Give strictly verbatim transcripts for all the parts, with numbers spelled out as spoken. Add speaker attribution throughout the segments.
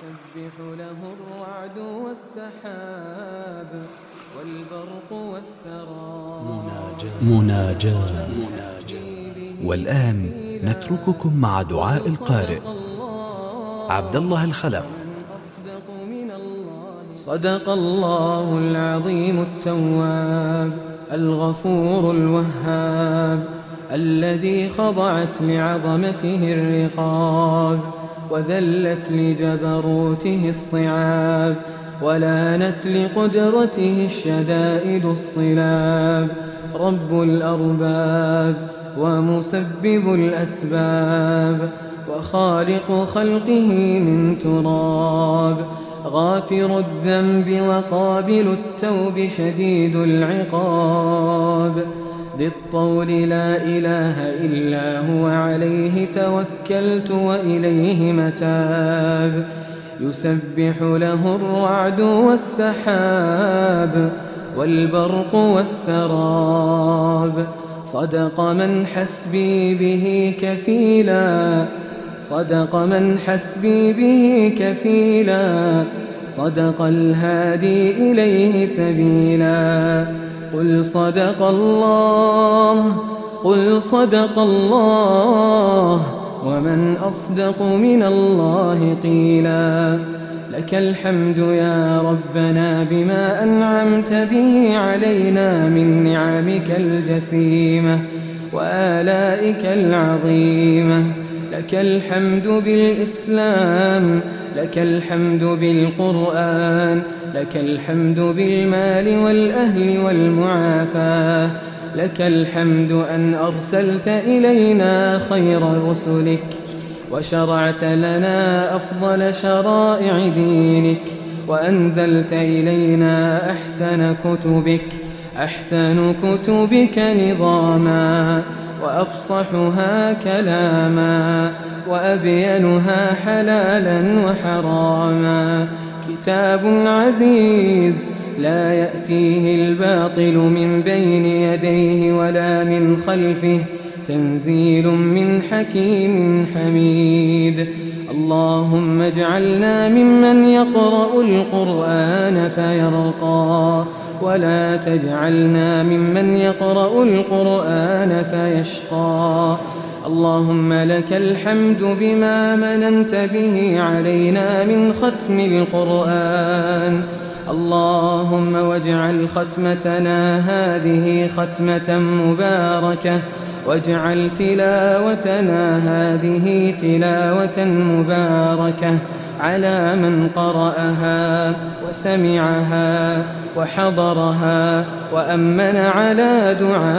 Speaker 1: يسبح له الرعد والسحاب والبرق والسراب.
Speaker 2: مناجاة. والآن نترككم مع دعاء القارئ عبد الله الخلف.
Speaker 1: صدق الله العظيم التواب الغفور الوهاب الذي خضعت لعظمته الرقاب وذلت لجبروته الصعاب ولانت لقدرته الشدائد الصلاب. رب الأرباب ومسبب الأسباب وخالق خلقه من تراب. غافر الذنب وقابل التوب شديد العقاب. ذي الطول لا إله إلا هو عليه توكلت وإليه متاب. يسبح له الرعد والسحاب والبرق والسراب. صدق من حسبي به كفيلا صدق من حسبي به كفيلا صدق الهادي إليه سبيلا. قل صدق الله قل صدق الله ومن أصدق من الله قيلا. لك الحمد يا ربنا بما أنعمت به علينا من نعمك الجسيمة وآلائك العظيمة. لك الحمد بالإسلام لك الحمد بالقرآن لك الحمد بالمال والأهل والمعافاة. لك الحمد أن أرسلت إلينا خير رسلك وشرعت لنا أفضل شرائع دينك وأنزلت إلينا أحسن كتبك أحسن كتبك نظاما وأفصحها كلاما وأبينها حلالا وحراما. كتاب عزيز لا يأتيه الباطل من بين يديه ولا من خلفه تنزيل من حكيم حميد. اللهم اجعلنا ممن يقرأ القرآن فيرقى ولا تجعلنا ممن يقرأ القرآن فيشقى. اللهم لك الحمد بما مننت به علينا من ختم القرآن. اللهم واجعل ختمتنا هذه ختمة مباركة واجعل تلاوتنا هذه تلاوة مباركة على من قرأها وسمعها وحضرها وأمن على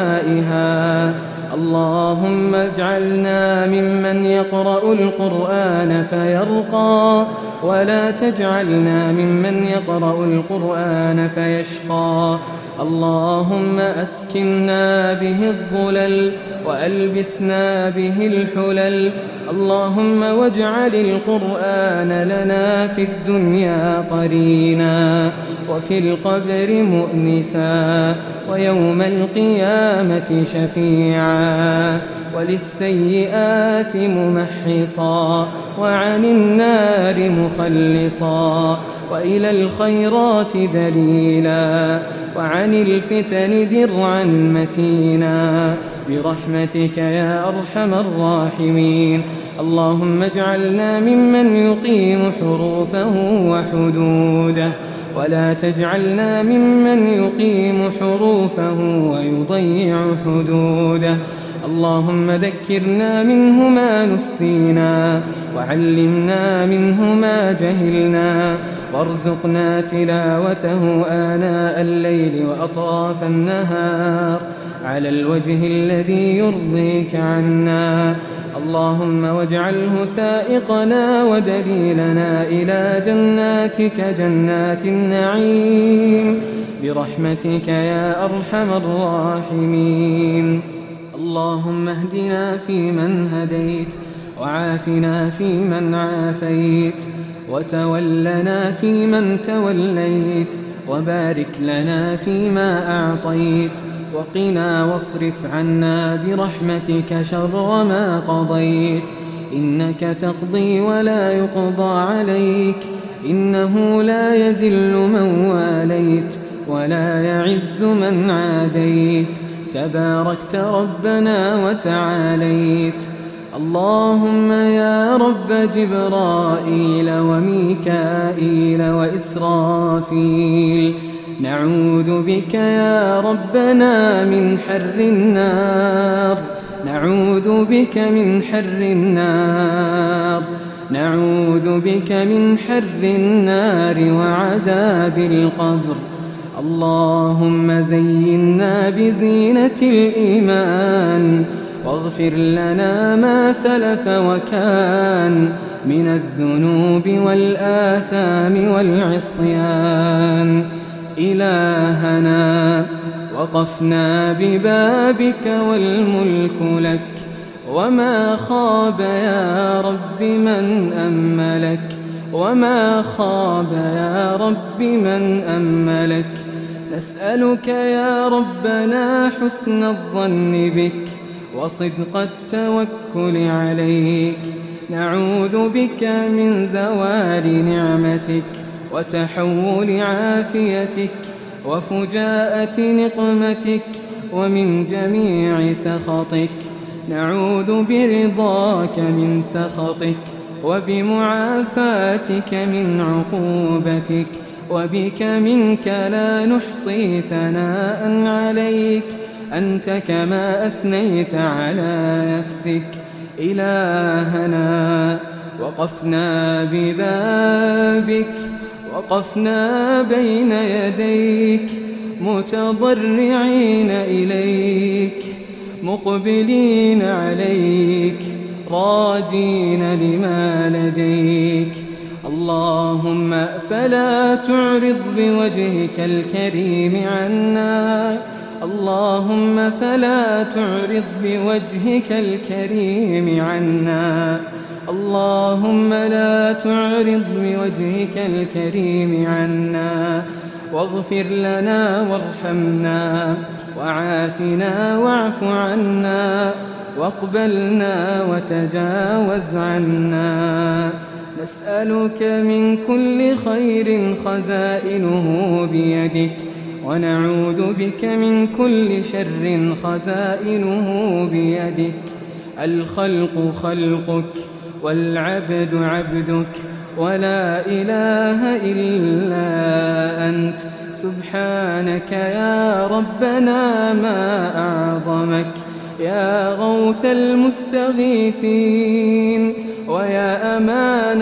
Speaker 1: دعائها. اللهم اجعلنا ممن يقرأ القرآن فيرقى ولا تجعلنا ممن يقرأ القرآن فيشقى. اللهم أسكننا به الظلل وألبسنا به الحلل. اللهم واجعل القرآن لنا في الدنيا قرينا وفي القبر مؤنسا ويوم القيامة شفيعا وللسيئات ممحصا وعن النار مخلصا وإلى الخيرات دليلا وعن الفتن درعا متينا برحمتك يا أرحم الراحمين. اللهم اجعلنا ممن يقيم حروفه وحدوده ولا تجعلنا ممن يقيم حروفه ويضيع حدوده. اللهم ذكرنا منه ما نسينا وعلمنا منه ما جهلنا وارزقنا تلاوته آناء الليل وأطراف النهار على الوجه الذي يرضيك عنا. اللهم واجعله سائقنا ودليلنا إلى جناتك جنات النعيم برحمتك يا أرحم الراحمين. اللهم اهدنا فيمن هديت وعافنا فيمن عافيت وتولنا فيمن توليت وبارك لنا فيما أعطيت وقنا واصرف عنا برحمتك شر ما قضيت إنك تقضي ولا يقضى عليك، إنه لا يذل من واليت ولا يعز من عاديت، تباركت ربنا وتعاليت. اللهم يا رب جبرائيل وميكائيل وإسرافيل، نعوذ بك يا ربنا من حر النار، نعوذ بك من حر النار، نعوذ بك من حر النار وعذاب القبر. اللهم زينا بزينة الإيمان، واغفر لنا ما سلف وكان من الذنوب والآثام والعصيان. إلهنا وقفنا ببابك والملك لك، وما خاب يا رب من أملك، وما خاب يا رب من أملك. نسألك يا ربنا حسن الظن بك وصدق التوكل عليك، نعوذ بك من زوال نعمتك وتحول عافيتك وفجاءة نقمتك ومن جميع سخطك، نعوذ برضاك من سخطك وبمعافاتك من عقوبتك، وبك منك لا نحصي ثناء عليك، أنت كما أثنيت على نفسك. إلهنا وقفنا ببابك، وقفنا بين يديك متضرعين إليك، مقبلين عليك، راجين لما لديك. اللهم فلا تعرض بوجهك الكريم عنا، اللهم فلا تعرض بوجهك الكريم عنا، اللهم لا تعرض بوجهك الكريم عنا، واغفر لنا وارحمنا وعافنا واعف عنا، واقبلنا وتجاوز عنا. نسألك من كل خير خزائنه بيدك، ونعوذ بك من كل شر خزائنه بيدك. الخلق خلقك والعبد عبدك، ولا إله إلا أنت. سبحانك يا ربنا ما أعظمك، يا غوث المستغيثين، ويا أمان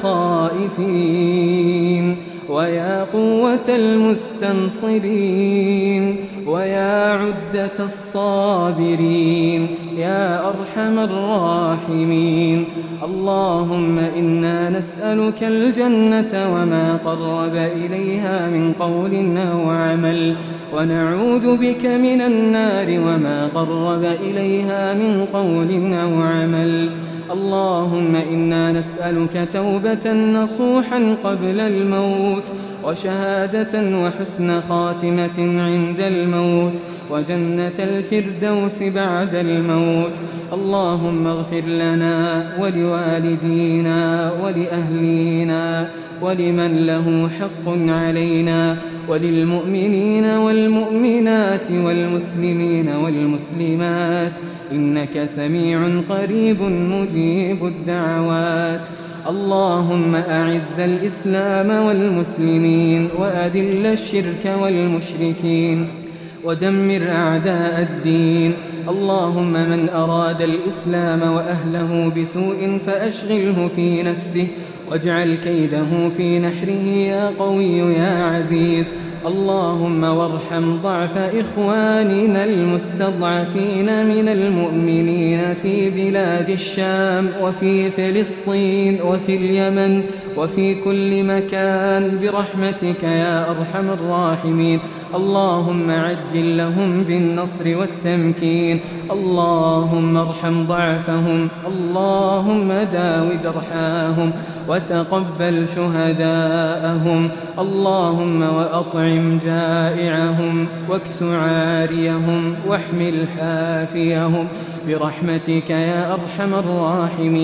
Speaker 1: الخائفين، ويا قوة المستنصرين، ويا عدة الصابرين، يا أرحم الراحمين. اللهم إنا نسألك الجنة وما قرب إليها من قول أو عمل، ونعوذ بك من النار وما قرب إليها من قول أو عمل. اللهم إنا نسألك توبة نصوحا قبل الموت، وشهادة وحسن خاتمة عند الموت، وجنة الفردوس بعد الموت. اللهم اغفر لنا ولوالدينا ولأهلينا ولمن له حق علينا، وللمؤمنين والمؤمنات والمسلمين والمسلمات، إنك سميع قريب مجيب الدعوات. اللهم أعز الإسلام والمسلمين، وأذل الشرك والمشركين، ودمر أعداء الدين. اللهم من أراد الإسلام وأهله بسوء فأشغله في نفسه، واجعل كيده في نحره يا قوي يا عزيز. اللهم وارحم ضعف إخواننا المستضعفين من المؤمنين في بلاد الشام وفي فلسطين وفي اليمن وفي كل مكان برحمتك يا أرحم الراحمين. اللهم عجل لهم بالنصر والتمكين. اللهم ارحم ضعفهم، اللهم داو جرحاهم، وتقبل شهداءهم. اللهم وأطعم جائعهم، واكس عاريهم، واحمل حافيهم برحمتك يا أرحم الراحمين.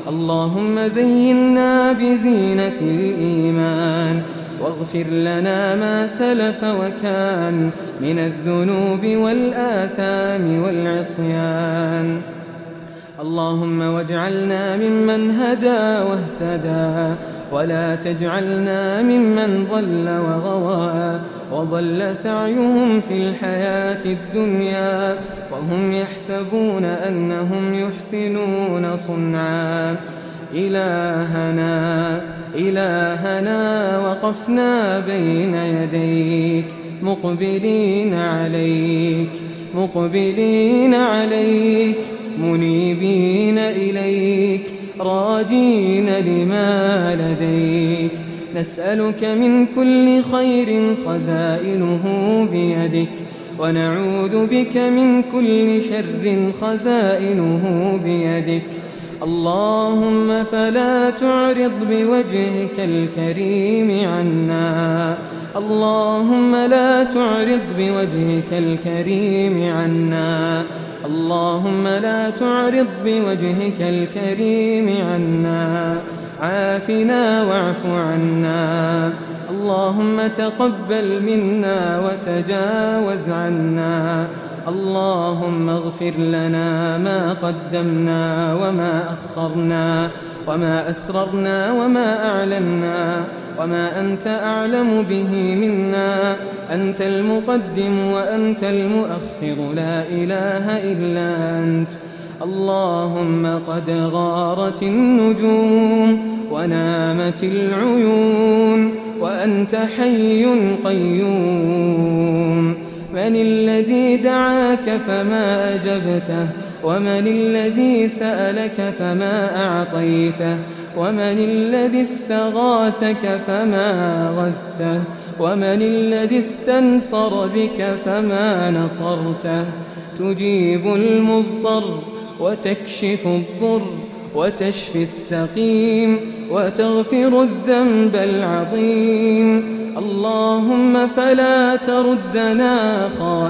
Speaker 1: اللهم زينا بزينة الإيمان واغفر لنا ما سلف وكان من الذنوب والآثام والعصيان. اللهم واجعلنا ممن هدى واهتدى ولا تجعلنا ممن ضل وغوى وضل سعيهم في الحياة الدنيا وهم يحسبون أنهم يحسنون صنعا. إلهنا إلهنا وقفنا بين يديك مقبلين عليك مقبلين عليك منيبين إليك راجين لما لديك. نسألك من كل خير خزائنه بيدك ونعوذ بك من كل شر خزائنه بيدك. اللهم فلا تعرض بوجهك الكريم عنا اللهم لا تعرض بوجهك الكريم عنا اللهم لا تعرض بوجهك الكريم عنا. عافنا واعف عنا. اللهم تقبل منا وتجاوز عنا. اللهم اغفر لنا ما قدمنا وما أخرنا وما أسررنا وما أعلنا وما أنت أعلم به منا. أنت المقدم وأنت المؤخر لا إله إلا أنت. اللهم قد غارت النجوم ونامت العيون وأنت حي قيوم. من الذي دعاك فما أجبته ومن الذي سألك فما أعطيته ومن الذي استغاثك فما غثته ومن الذي استنصر بك فما نصرته. تجيب المضطر وتكشف الضر وتشفي السقيم وتغفر الذنب العظيم. اللهم فلا تردنا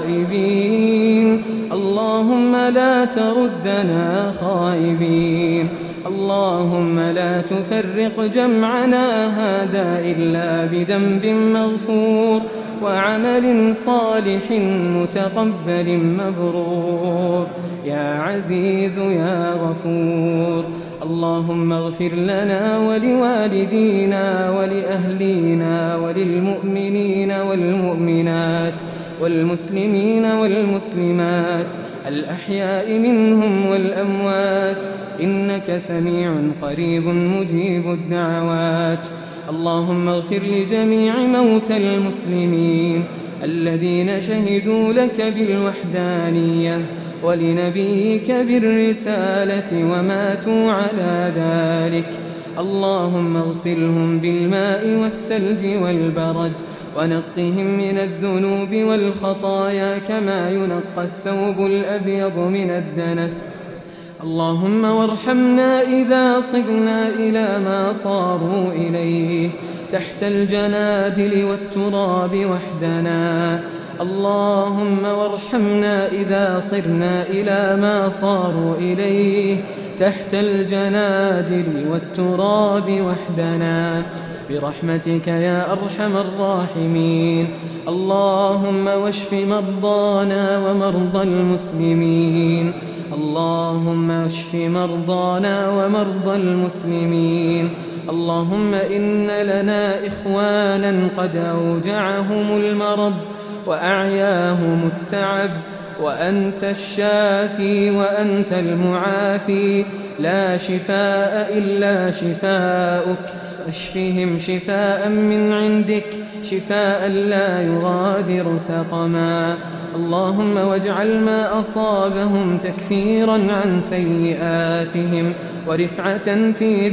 Speaker 1: خائبين اللهم لا تردنا خائبين. اللهم لا تفرق جمعنا هذا إلا بذنب مغفور وعمل صالح متقبل مبرور. يا عزيز يا غفور. اللهم اغفر لنا ولوالدينا ولأهلينا وللمؤمنين والمؤمنات والمسلمين والمسلمات الأحياء منهم والأموات إنك سميع قريب مجيب الدعوات. اللهم اغفر لجميع موتى المسلمين الذين شهدوا لك بالوحدانية ولنبيك بالرسالة وماتوا على ذلك. اللهم اغسلهم بالماء والثلج والبرد ونقهم من الذنوب والخطايا كما ينقى الثوب الأبيض من الدنس. اللهم وارحمنا إذا صرنا إلى ما صاروا إليه تحت الجنادل والتراب وحدنا. اللهم وارحمنا إذا صرنا إلى ما صاروا إليه تحت الجنادل والتراب وحدنا برحمتك يا أرحم الراحمين. اللهم واشف مرضانا ومرضى المسلمين. اللهم اشف مرضانا ومرضى المسلمين. اللهم إن لنا إخوانا قد أوجعهم المرض وأعياهم التعب وأنت الشافي وأنت المعافي لا شفاء إلا شفاؤك. اشفهم شفاء من عندك شفاء لا يغادر سقما. اللهم واجعل ما أصابهم تكفيرا عن سيئاتهم ورفعة في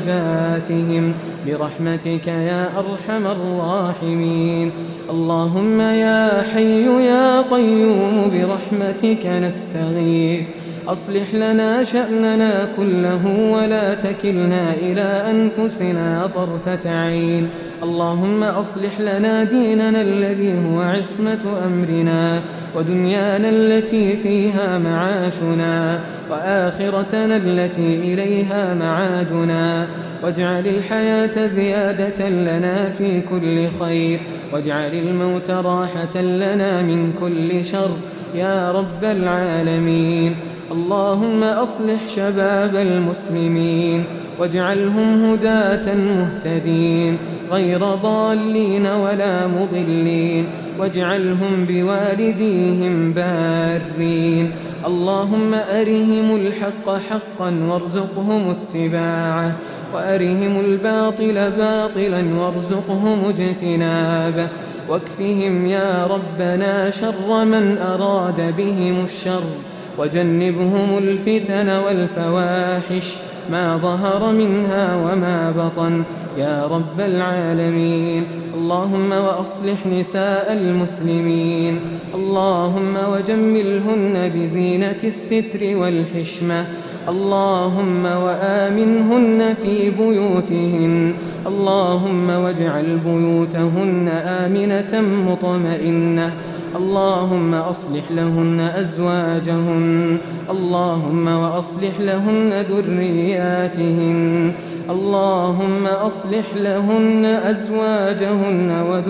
Speaker 1: درجاتهم برحمتك يا أرحم الراحمين. اللهم يا حي يا قيوم برحمتك نستغيث أصلح لنا شأننا كله ولا تكلنا إلى أنفسنا طرفة عين. اللهم أصلح لنا ديننا الذي هو عصمة أمرنا، ودنيانا التي فيها معاشنا، وآخرتنا التي إليها معادنا، واجعل الحياة زيادة لنا في كل خير، واجعل الموت راحة لنا من كل شر يا رب العالمين. اللهم أصلح شباب المسلمين واجعلهم هداة مهتدين غير ضالين ولا مضلين، واجعلهم بوالديهم بارين. اللهم أرهم الحق حقا وارزقهم اتباعه، وأرهم الباطل باطلا وارزقهم اجتنابه، واكفهم يا ربنا شر من أراد بهم الشر، وجنبهم الفتن والفواحش ما ظهر منها وما بطن يا رب العالمين. اللهم وأصلح نساء المسلمين، اللهم وجملهن بزينة الستر والحشمة، اللهم وآمنهن في بيوتهن، اللهم واجعل بيوتهن آمنة مطمئنة. اللهم أصلح لهن أزواجهن، اللهم وأصلح لهن ذرياتهن، اللهم أصلح لهن أزواجهن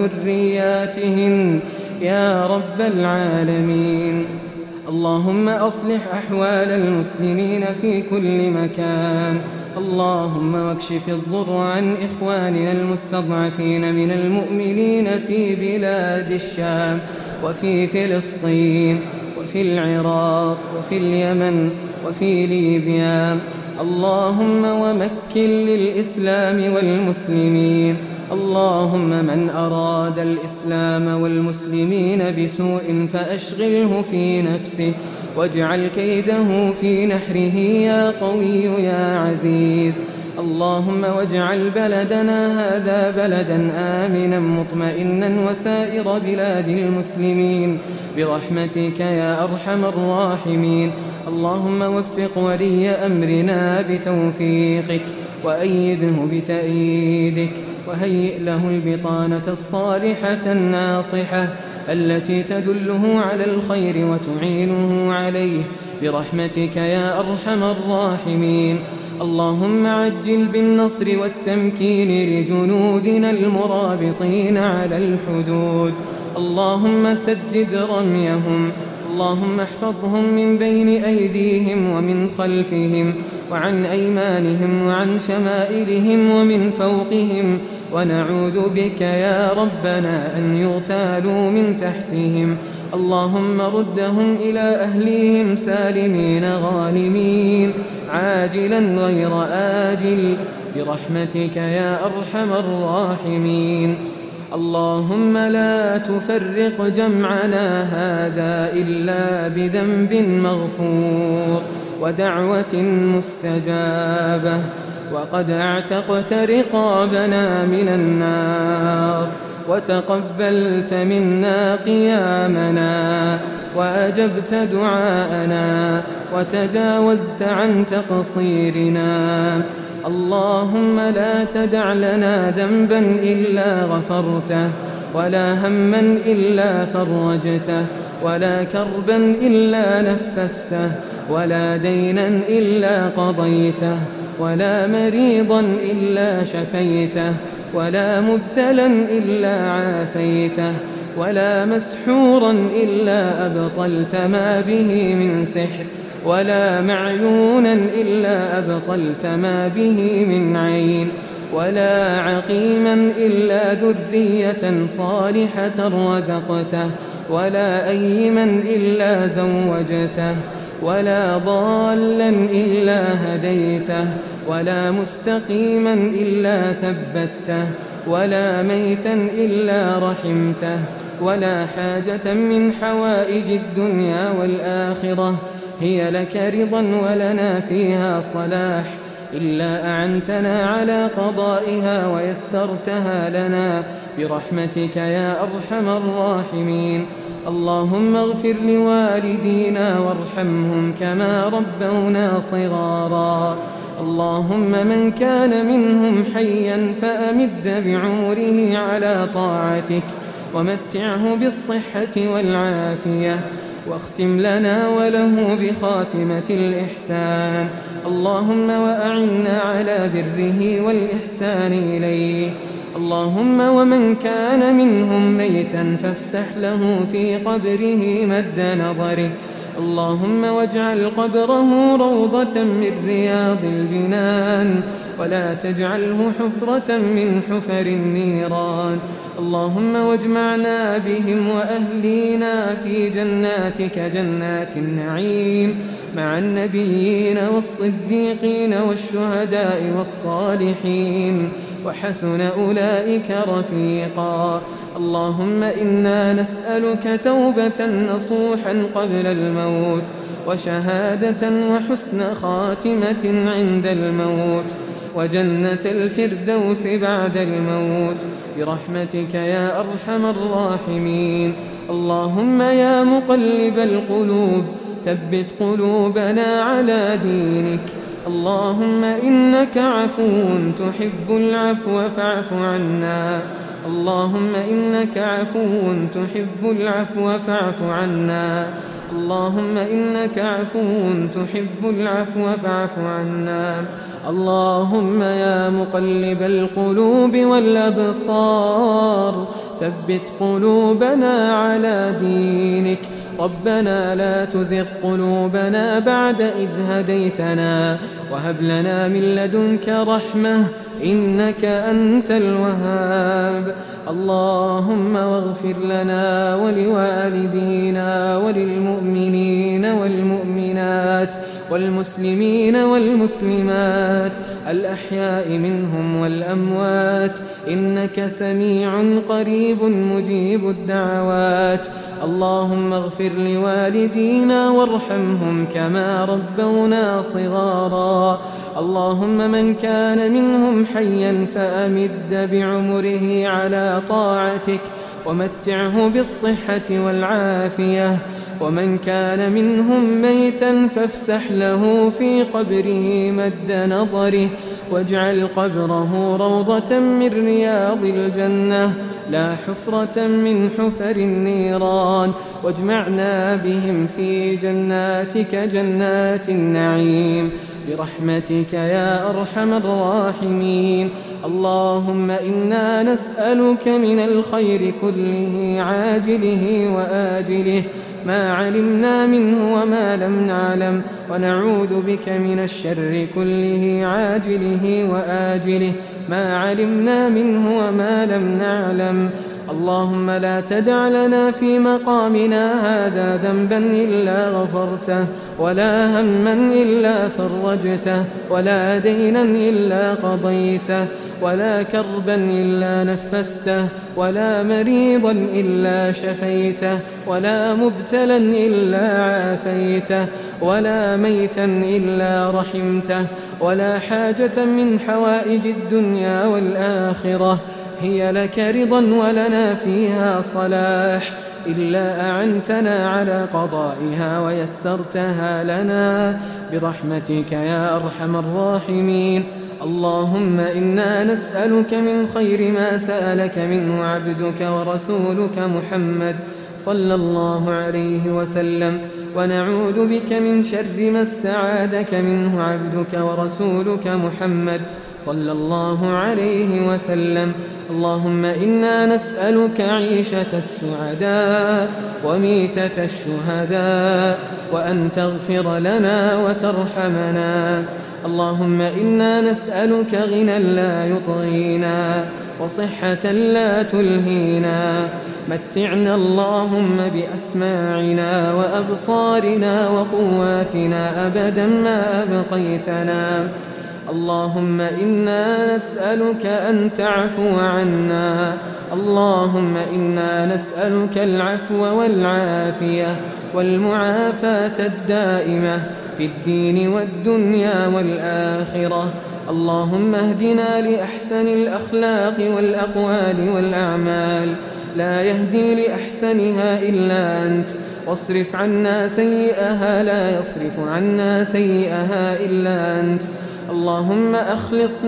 Speaker 1: وذرياتهن يا رب العالمين. اللهم أصلح أحوال المسلمين في كل مكان، اللهم واكشف الضر عن إخواننا المستضعفين من المؤمنين في بلاد الشام وفي فلسطين وفي العراق وفي اليمن وفي ليبيا. اللهم ومكن للإسلام والمسلمين، اللهم من أراد الإسلام والمسلمين بسوء فأشغله في نفسه، واجعل كيده في نحره يا قوي يا عزيز. اللهم واجعل بلدنا هذا بلدا آمنا مطمئنا وسائر بلاد المسلمين برحمتك يا أرحم الراحمين. اللهم وفق ولي أمرنا بتوفيقك، وأيده بتأييدك، وهيئ له البطانة الصالحة الناصحة التي تدله على الخير وتعينه عليه برحمتك يا أرحم الراحمين. اللهم عجل بالنصر والتمكين لجنودنا المرابطين على الحدود، اللهم سدد رميهم، اللهم احفظهم من بين أيديهم ومن خلفهم وعن أيمانهم وعن شمائلهم ومن فوقهم، ونعوذ بك يا ربنا أن يغتالوا من تحتهم. اللهم ردهم إلى أهليهم سالمين غانمين عاجلا غير آجل برحمتك يا أرحم الراحمين. اللهم لا تفرق جمعنا هذا إلا بذنب مغفور ودعوة مستجابة، وقد اعتقت رقابنا من النار، وتقبلت منا قيامنا، وأجبت دعاءنا، وتجاوزت عن تقصيرنا. اللهم لا تدع لنا ذنبا إلا غفرته، ولا هما إلا فرجته، ولا كربا إلا نفسته، ولا دينا إلا قضيته، ولا مريضا إلا شفيته، ولا مبتلا إلا عافيته، ولا مسحورا إلا أبطلت ما به من سحر، ولا معيونا إلا أبطلت ما به من عين، ولا عقيما إلا ذرية صالحة رزقته، ولا أيما إلا زوجته، ولا ضالا إلا هديته، ولا مستقيما إلا ثبته، ولا ميتا إلا رحمته، ولا حاجة من حوائج الدنيا والآخرة هي لك رضا ولنا فيها صلاح إلا أعنتنا على قضائها ويسرتها لنا برحمتك يا أرحم الراحمين. اللهم اغفر لوالدينا وارحمهم كما ربونا صغارا. اللهم من كان منهم حيا فأمد بعمره على طاعتك ومتعه بالصحة والعافية، واختم لنا وله بخاتمة الإحسان. اللهم وأعنا على بره والإحسان إليه. اللهم ومن كان منهم ميتا فافسح له في قبره مد نظره. اللهم واجعل قبره روضة من رياض الجنان ولا تجعله حفرة من حفر النيران. اللهم واجمعنا بهم وأهلينا في جناتك جنات النعيم مع النبيين والصديقين والشهداء والصالحين وحسن أولئك رفيقا. اللهم إنا نسألك توبة نصوحا قبل الموت وشهادة وحسن خاتمة عند الموت وجنة الفردوس بعد الموت برحمتك يا أرحم الراحمين. اللهم يا مقلب القلوب ثبت قلوبنا على دينك. اللهم إنك عفو تحب العفو فاعف عنا. اللهم إنك عفو تحب العفو فاعف عنا. اللهم إنك عفو تحب العفو فاعف عنا. اللهم يا مقلب القلوب والأبصار ثبت قلوبنا على دينك. ربنا لا تزغ قلوبنا بعد إذ هديتنا وهب لنا من لدنك رحمة إنك أنت الوهاب. اللهم واغفر لنا ولوالدينا وللمؤمنين والمؤمنات والمسلمين والمسلمات الأحياء منهم والأموات إنك سميع قريب مجيب الدعوات. اللهم اغفر لوالدينا وارحمهم كما ربونا صغارا. اللهم من كان منهم حيا فأمد بعمره على طاعتك ومتعه بالصحة والعافية، ومن كان منهم ميتا فافسح له في قبره مد نظره واجعل قبره روضة من رياض الجنة لا حفرة من حفر النيران، واجمعنا بهم في جناتك جنات النعيم برحمتك يا أرحم الراحمين. اللهم إنا نسألك من الخير كله عاجله وآجله ما علمنا منه وما لم نعلم، ونعوذ بك من الشر كله عاجله وآجله ما علمنا منه وما لم نعلم. اللهم لا تدع لنا في مقامنا هذا ذنبا إلا غفرته، ولا هما إلا فرجته، ولا دينا إلا قضيته، ولا كربا إلا نفسته، ولا مريضا إلا شفيته، ولا مبتلا إلا عافيته، ولا ميتا إلا رحمته، ولا حاجة من حوائج الدنيا والآخرة هي لك رضا ولنا فيها صلاح إلا أعنتنا على قضائها ويسرتها لنا برحمتك يا أرحم الراحمين. اللهم إنا نسألك من خير ما سألك منه عبدك ورسولك محمد صلى الله عليه وسلم، ونعوذ بك من شر ما استعاذك منه عبدك ورسولك محمد صلى الله عليه وسلم. اللهم إنا نسألك عيشة السعداء وميتة الشهداء، وأن تغفر لنا وترحمنا. اللهم إنا نسألك غنى لا يطغينا وصحة لا تلهينا. متعنا اللهم بأسماعنا وأبصارنا وقواتنا أبدا ما أبقيتنا. اللهم إنا نسألك أن تعفو عنا. اللهم إنا نسألك العفو والعافية والمعافاة الدائمة في الدين والدنيا والآخرة. اللهم اهدنا لأحسن الأخلاق والأقوال والأعمال لا يهدي لأحسنها إلا أنت، واصرف عنا سيئها لا يصرف عنا سيئها إلا أنت. اللهم أخلص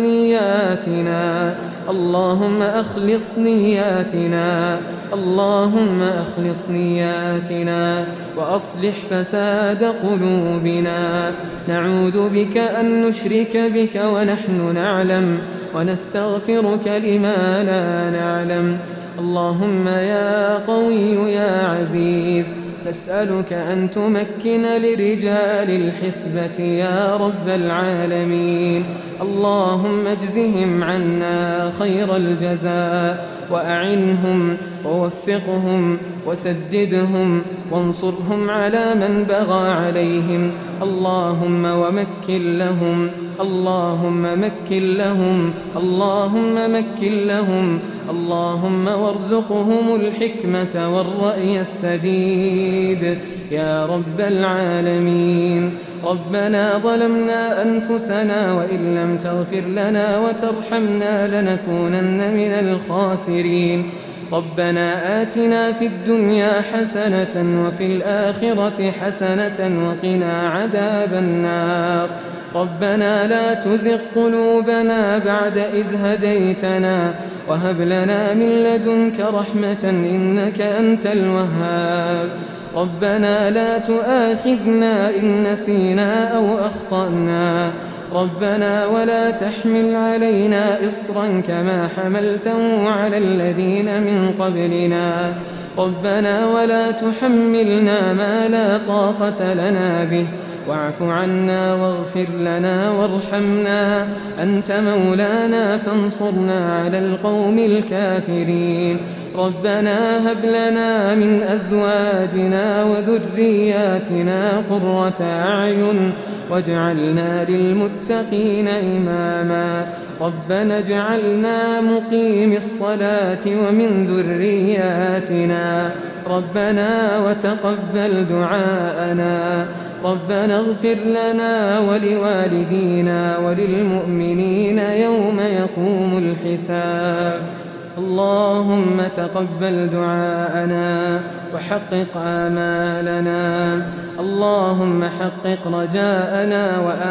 Speaker 1: نياتنا، اللهم أخلص نياتنا، اللهم أخلص نياتنا، وأصلح فساد قلوبنا. نعوذ بك أن نشرك بك ونحن نعلم، ونستغفرك لما لا نعلم. اللهم يا قوي يا عزيز، نسألك أن تمكن لرجال الحسبة يا رب العالمين. اللهم اجزهم عنا خير الجزاء، وأعنهم ووفقهم وسددهم وانصرهم على من بغى عليهم. اللهم ومكن لهم، اللهم مكن لهم، اللهم مكن لهم، اللهم وارزقهم الحكمة والرأي السديد يا رب العالمين. ربنا ظلمنا أنفسنا وإن لم تغفر لنا وترحمنا لنكونن من الخاسرين. ربنا آتنا في الدنيا حسنة وفي الآخرة حسنة وقنا عذاب النار. ربنا لا تزغ قلوبنا بعد إذ هديتنا، وهب لنا من لدنك رحمة إنك أنت الوهاب. ربنا لا تؤاخذنا إن نسينا أو أخطأنا. ربنا ولا تحمل علينا إصرا كما حملته على الذين من قبلنا. ربنا ولا تحملنا ما لا طاقة لنا به، واعف عنا واغفر لنا وارحمنا، أنت مولانا فانصرنا على القوم الكافرين. ربنا هب لنا من أزواجنا وذرياتنا قرة أعين واجعلنا للمتقين إماما. ربنا اجعلنا مقيم الصلاة ومن ذرياتنا. ربنا وتقبل دعاءنا. ربنا اغفر لنا ولوالدينا وللمؤمنين يوم يقوم الحساب. اللهم تقبل دعاءنا وحقق آمالنا. اللهم حقق رجاءنا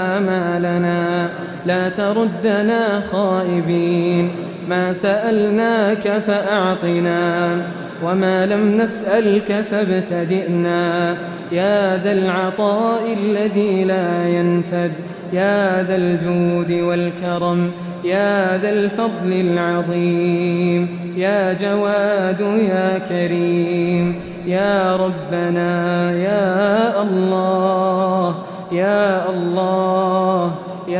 Speaker 1: وآمالنا، لا تردنا خائبين. ما سألناك فأعطنا، وما لم نسألك فابتدئنا. يا ذا العطاء الذي لا ينفد، يا ذا الجود والكرم، يا ذا الفضل العظيم، يا جواد يا كريم، يا ربنا يا الله يا الله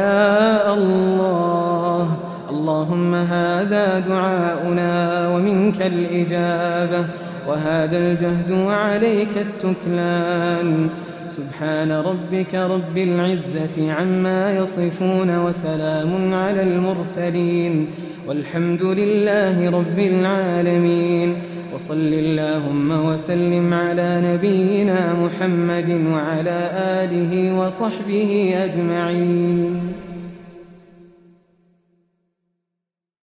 Speaker 1: يا الله. اللهم هذا دعاؤنا ومنك الإجابة، وهذا الجهد وعليك التكلان. سبحان ربك رب العزة عما يصفون، وسلام على المرسلين، والحمد لله رب العالمين. وصل اللهم وسلم على نبينا محمد وعلى آله وصحبه أجمعين.